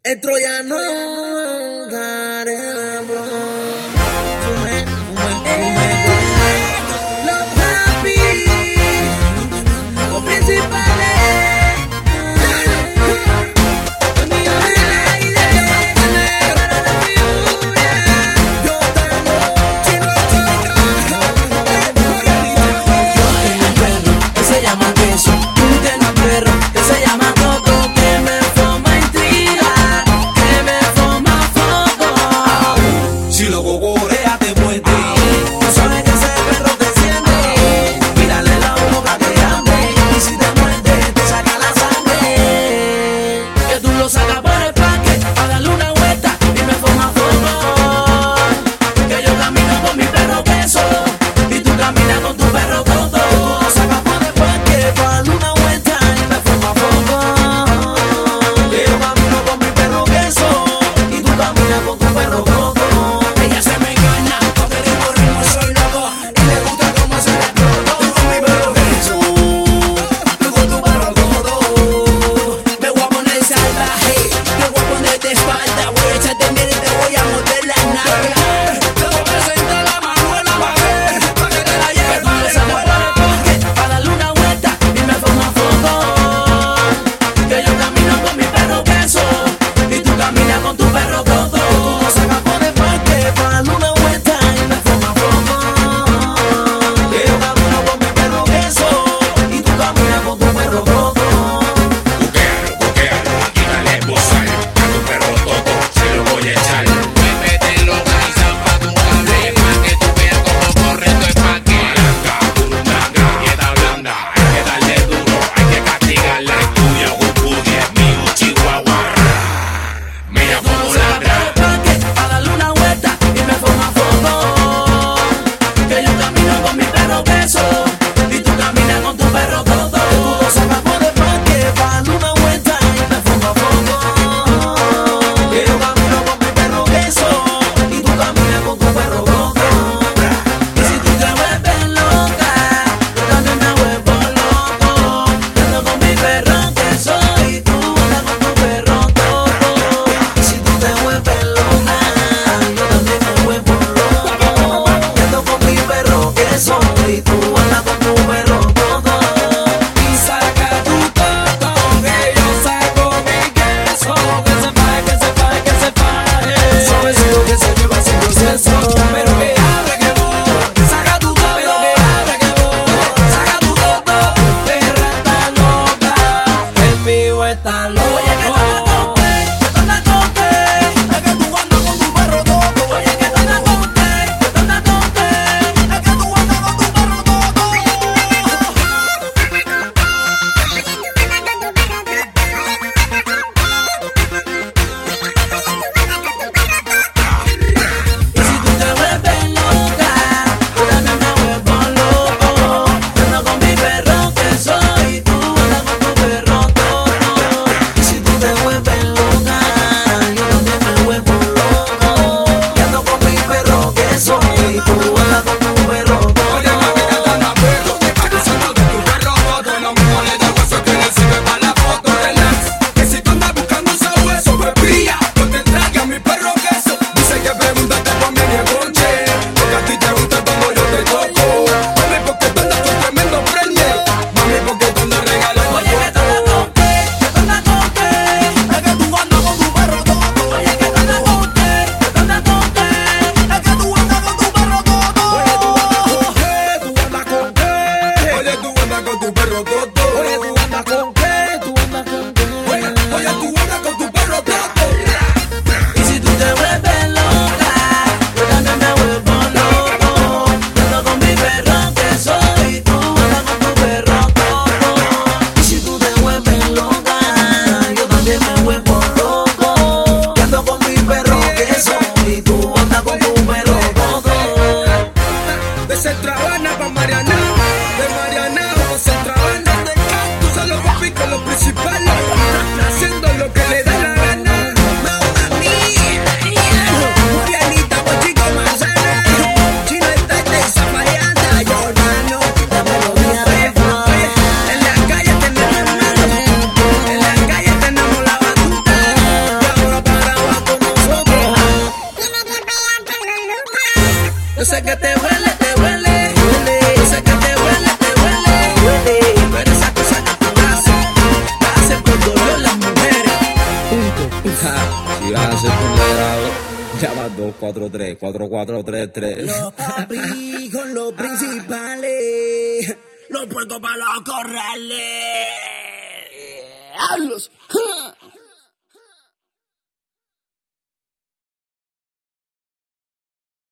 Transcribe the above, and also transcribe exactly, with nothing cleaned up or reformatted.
El troyano daremos. Fume, fume, fume, los happy, los principales. Los millones de la idea, para la figura. Yo tengo chino chica. Yo tengo un perro que se llama Queso. Tú tienes un perro que se llama Coco, que me forma intriga, que me forma foco. sé que te huele, te huele, huele. Yo sé que te huele, te huele, huele. Pero esa cosa que tú haces, la hacen por dolor las mujeres. Punto. Si vas a ser tolerado, llama dos cuatro tres, cuatro cuatro tres tres. Los papi con los principales, los puercos para los corrales. ¡Hablos!